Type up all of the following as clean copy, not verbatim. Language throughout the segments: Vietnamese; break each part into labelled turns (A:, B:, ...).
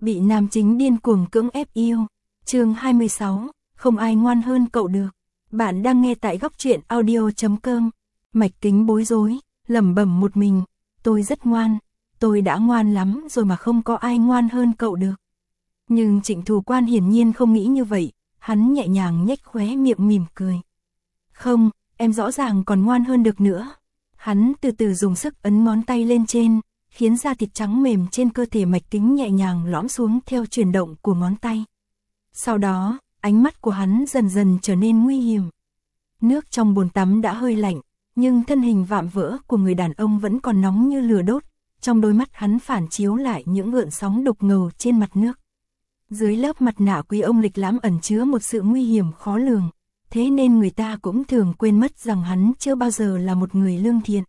A: Bị nam chính điên cuồng cưỡng ép yêu. Chương 26, không ai ngoan hơn cậu được. Bạn đang nghe tại góc truyện audio.com. Mạch Kính bối rối, lẩm bẩm một mình, tôi rất ngoan, tôi đã ngoan lắm rồi mà không có ai ngoan hơn cậu được. Nhưng Trịnh Thù Quan hiển nhiên không nghĩ như vậy, hắn nhẹ nhàng nhếch khóe miệng mỉm cười. Không, em rõ ràng còn ngoan hơn được nữa. Hắn từ từ dùng sức ấn ngón tay lên trên, khiến da thịt trắng mềm trên cơ thể Mạch Kính nhẹ nhàng lõm xuống theo chuyển động của ngón tay. Sau đó, ánh mắt của hắn dần dần trở nên nguy hiểm. Nước trong bồn tắm đã hơi lạnh, nhưng thân hình vạm vỡ của người đàn ông vẫn còn nóng như lửa đốt, trong đôi mắt hắn phản chiếu lại những gợn sóng đục ngầu trên mặt nước. Dưới lớp mặt nạ quý ông lịch lãm ẩn chứa một sự nguy hiểm khó lường, thế nên người ta cũng thường quên mất rằng hắn chưa bao giờ là một người lương thiện.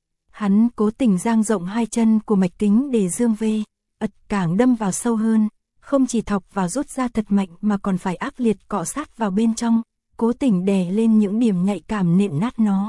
A: Hắn cố tình dang rộng hai chân của Mạch Kính để dương vê, càng đâm vào sâu hơn, không chỉ thọc vào rút ra thật mạnh mà còn phải ác liệt cọ sát vào bên trong, cố tình đè lên những điểm nhạy cảm nện nát nó.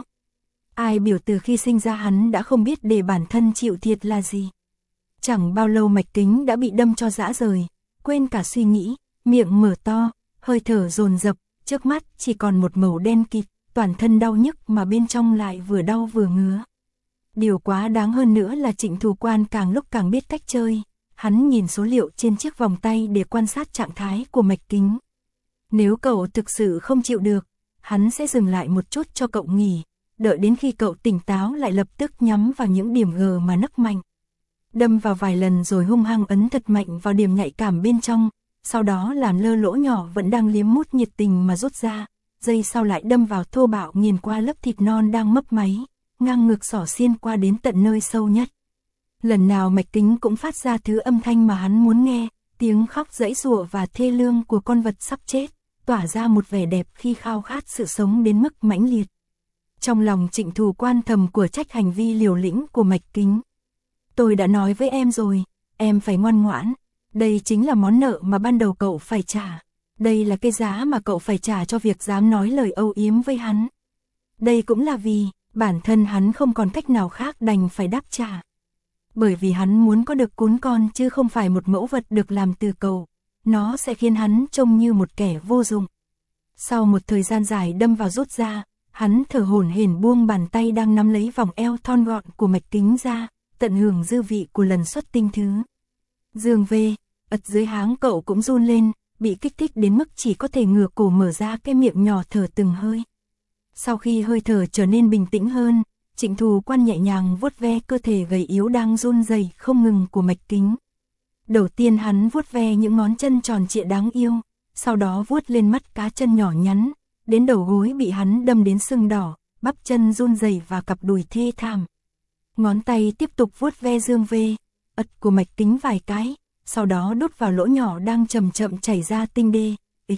A: Ai biểu từ khi sinh ra hắn đã không biết để bản thân chịu thiệt là gì. Chẳng bao lâu Mạch Kính đã bị đâm cho rã rời, quên cả suy nghĩ, miệng mở to, hơi thở dồn dập, trước mắt chỉ còn một màu đen kịt, toàn thân đau nhức mà bên trong lại vừa đau vừa ngứa. Điều quá đáng hơn nữa là Trịnh Thù Quan càng lúc càng biết cách chơi, hắn nhìn số liệu trên chiếc vòng tay để quan sát trạng thái của Mạch Kính. Nếu cậu thực sự không chịu được, hắn sẽ dừng lại một chút cho cậu nghỉ, đợi đến khi cậu tỉnh táo lại lập tức nhắm vào những điểm gờ mà nấc mạnh. Đâm vào vài lần rồi hung hăng ấn thật mạnh vào điểm nhạy cảm bên trong, sau đó làm lơ lỗ nhỏ vẫn đang liếm mút nhiệt tình mà rút ra, giây sau lại đâm vào thô bạo nghiền qua lớp thịt non đang mấp máy, ngang ngực xỏ xiên qua đến tận nơi sâu nhất. Lần nào Mạch Kính cũng phát ra thứ âm thanh mà hắn muốn nghe, tiếng khóc giãy giụa và thê lương của con vật sắp chết, tỏa ra một vẻ đẹp khi khao khát sự sống đến mức mãnh liệt. Trong lòng Trịnh Thù Quan thầm của trách hành vi liều lĩnh của Mạch Kính. Tôi đã nói với em rồi, em phải ngoan ngoãn, đây chính là món nợ mà ban đầu cậu phải trả. Đây là cái giá mà cậu phải trả cho việc dám nói lời âu yếm với hắn. Đây cũng là vì bản thân hắn không còn cách nào khác đành phải đáp trả. Bởi vì hắn muốn có được cún con chứ không phải một mẫu vật được làm từ cậu, nó sẽ khiến hắn trông như một kẻ vô dụng. Sau một thời gian dài đâm vào rút ra, hắn thở hổn hển buông bàn tay đang nắm lấy vòng eo thon gọn của Mạch Kính ra, tận hưởng dư vị của lần xuất tinh thứ. Dương vê, dưới háng cậu cũng run lên, bị kích thích đến mức chỉ có thể ngửa cổ mở ra cái miệng nhỏ thở từng hơi. Sau khi hơi thở trở nên bình tĩnh hơn, Trịnh Thù Quan nhẹ nhàng vuốt ve cơ thể gầy yếu đang run rẩy không ngừng của Mạch Kính. Đầu tiên hắn vuốt ve những ngón chân tròn trịa đáng yêu, sau đó vuốt lên mắt cá chân nhỏ nhắn, đến đầu gối bị hắn đâm đến sưng đỏ, bắp chân run rẩy và cặp đùi thê thảm. Ngón tay tiếp tục vuốt ve dương vê, của Mạch Kính vài cái, sau đó đút vào lỗ nhỏ đang chậm chậm chảy ra tinh đê,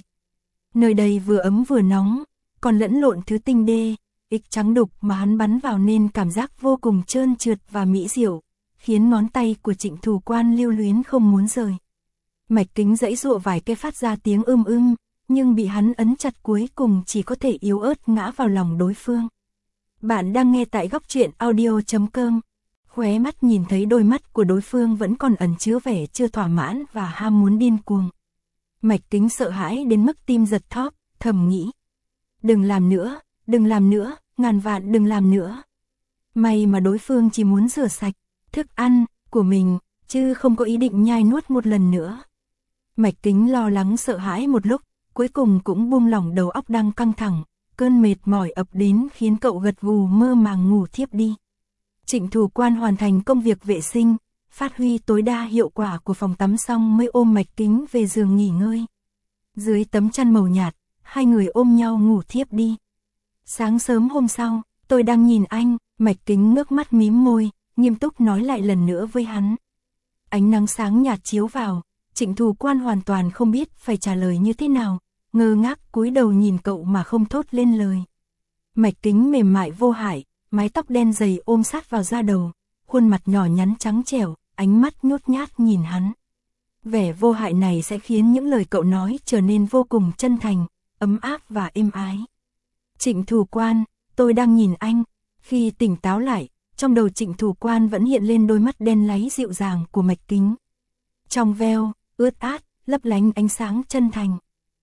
A: Nơi đây vừa ấm vừa nóng, còn lẫn lộn thứ tinh đê, trắng đục mà hắn bắn vào nên cảm giác vô cùng trơn trượt và mỹ diệu, khiến ngón tay của Trịnh Thù Quan lưu luyến không muốn rời. Mạch Kính giãy giụa vài cái phát ra tiếng nhưng bị hắn ấn chặt cuối cùng chỉ có thể yếu ớt ngã vào lòng đối phương. Bạn đang nghe tại góc truyện audio.com. Khóe mắt nhìn thấy đôi mắt của đối phương vẫn còn ẩn chứa vẻ chưa thỏa mãn và ham muốn điên cuồng. Mạch Kính sợ hãi đến mức tim giật thóp, thầm nghĩ. Đừng làm nữa, ngàn vạn đừng làm nữa. May mà đối phương chỉ muốn rửa sạch thức ăn của mình, chứ không có ý định nhai nuốt một lần nữa. Mạch Kính lo lắng sợ hãi một lúc, cuối cùng cũng buông lỏng đầu óc đang căng thẳng, cơn mệt mỏi ập đến khiến cậu gật gù mơ màng ngủ thiếp đi. Trịnh Thù Quan hoàn thành công việc vệ sinh, phát huy tối đa hiệu quả của phòng tắm xong mới ôm Mạch Kính về giường nghỉ ngơi. Dưới tấm chăn màu nhạt, hai người ôm nhau ngủ thiếp đi. Sáng sớm hôm sau, tôi đang nhìn anh, Mạch Kính ngước mắt mím môi, nghiêm túc nói lại lần nữa với hắn. Ánh nắng sáng nhạt chiếu vào, Trịnh Thù Quan hoàn toàn không biết phải trả lời như thế nào, ngơ ngác cúi đầu nhìn cậu mà không thốt lên lời. Mạch Kính mềm mại vô hại, mái tóc đen dày ôm sát vào da đầu, khuôn mặt nhỏ nhắn trắng trẻo, ánh mắt nhút nhát nhìn hắn. Vẻ vô hại này sẽ khiến những lời cậu nói trở nên vô cùng chân thành, ấm áp và êm ái. Trịnh Thù Quan, tôi đang nhìn anh. Khi tỉnh táo lại, trong đầu Trịnh Thù Quan vẫn hiện lên đôi mắt đen láy dịu dàng của Mạch Kính. Trong veo, ướt át, lấp lánh ánh sáng chân thành.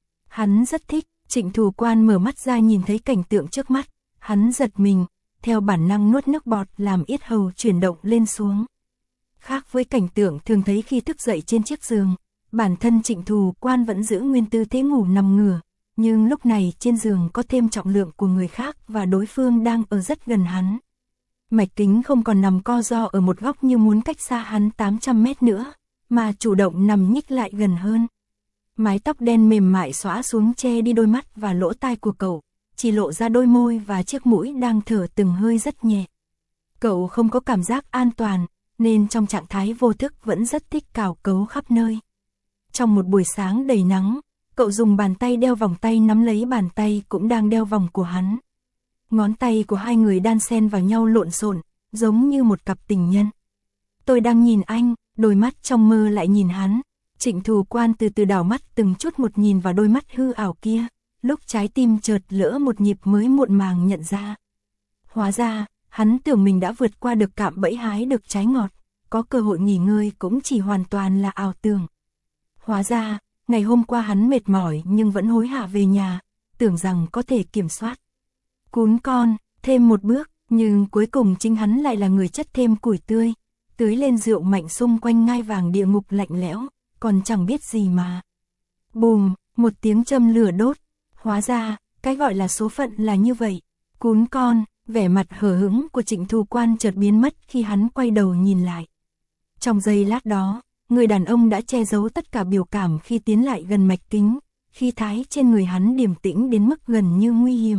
A: Hắn rất thích. Trịnh Thù Quan mở mắt ra nhìn thấy cảnh tượng trước mắt, hắn giật mình, theo bản năng nuốt nước bọt làm yết hầu chuyển động lên xuống. Khác với cảnh tượng thường thấy khi thức dậy trên chiếc giường, bản thân Trịnh Thù Quan vẫn giữ nguyên tư thế ngủ nằm ngửa, nhưng lúc này trên giường có thêm trọng lượng của người khác và đối phương đang ở rất gần hắn. Mạch Kính không còn nằm co ro ở một góc như muốn cách xa hắn 800 mét nữa, mà chủ động nằm nhích lại gần hơn. Mái tóc đen mềm mại xõa xuống che đi đôi mắt và lỗ tai của cậu, chỉ lộ ra đôi môi và chiếc mũi đang thở từng hơi rất nhẹ. Cậu không có cảm giác an toàn, nên trong trạng thái vô thức vẫn rất thích cào cấu khắp nơi. Trong một buổi sáng đầy nắng, cậu dùng bàn tay đeo vòng tay nắm lấy bàn tay cũng đang đeo vòng của hắn. Ngón tay của hai người đan xen vào nhau lộn xộn, giống như một cặp tình nhân. Tôi đang nhìn anh, đôi mắt trong mơ lại nhìn hắn. Trịnh Thù Quan từ từ đảo mắt từng chút một nhìn vào đôi mắt hư ảo kia, lúc trái tim chợt lỡ một nhịp mới muộn màng nhận ra. Hóa ra, hắn tưởng mình đã vượt qua được cạm bẫy hái được trái ngọt, có cơ hội nghỉ ngơi cũng chỉ hoàn toàn là ảo tưởng. Hóa ra, ngày hôm qua hắn mệt mỏi nhưng vẫn hối hả về nhà, tưởng rằng có thể kiểm soát. Cún con, thêm một bước, nhưng cuối cùng chính hắn lại là người chất thêm củi tươi, tưới lên rượu mạnh xung quanh ngai vàng địa ngục lạnh lẽo, còn chẳng biết gì mà. Bùm, một tiếng châm lửa đốt. Hóa ra, cái gọi là số phận là như vậy. Cún con, vẻ mặt hờ hững của Trịnh Thù Quan chợt biến mất khi hắn quay đầu nhìn lại. Trong giây lát đó, người đàn ông đã che giấu tất cả biểu cảm khi tiến lại gần Mạch Kính, khi thái trên người hắn điềm tĩnh đến mức gần như nguy hiểm.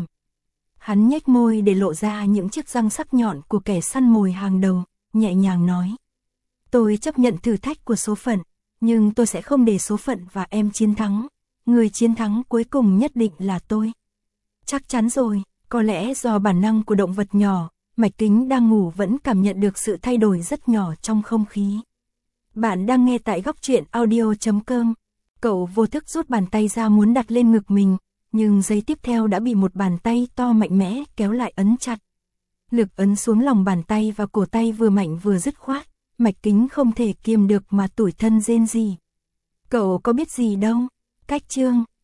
A: Hắn nhếch môi để lộ ra những chiếc răng sắc nhọn của kẻ săn mồi hàng đầu, nhẹ nhàng nói. Tôi chấp nhận thử thách của số phận, nhưng tôi sẽ không để số phận và em chiến thắng. Người chiến thắng cuối cùng nhất định là tôi. Chắc chắn rồi, có lẽ do bản năng của động vật nhỏ, Mạch Kính đang ngủ vẫn cảm nhận được sự thay đổi rất nhỏ trong không khí. Bạn đang nghe tại góc truyện audio.com. Cậu vô thức rút bàn tay ra muốn đặt lên ngực mình, nhưng giây tiếp theo đã bị một bàn tay to mạnh mẽ kéo lại ấn chặt. Lực ấn xuống lòng bàn tay và cổ tay vừa mạnh vừa dứt khoát, Mạch Kính không thể kiềm được mà tủi thân rên rỉ. Cậu có biết gì đâu, cách chương.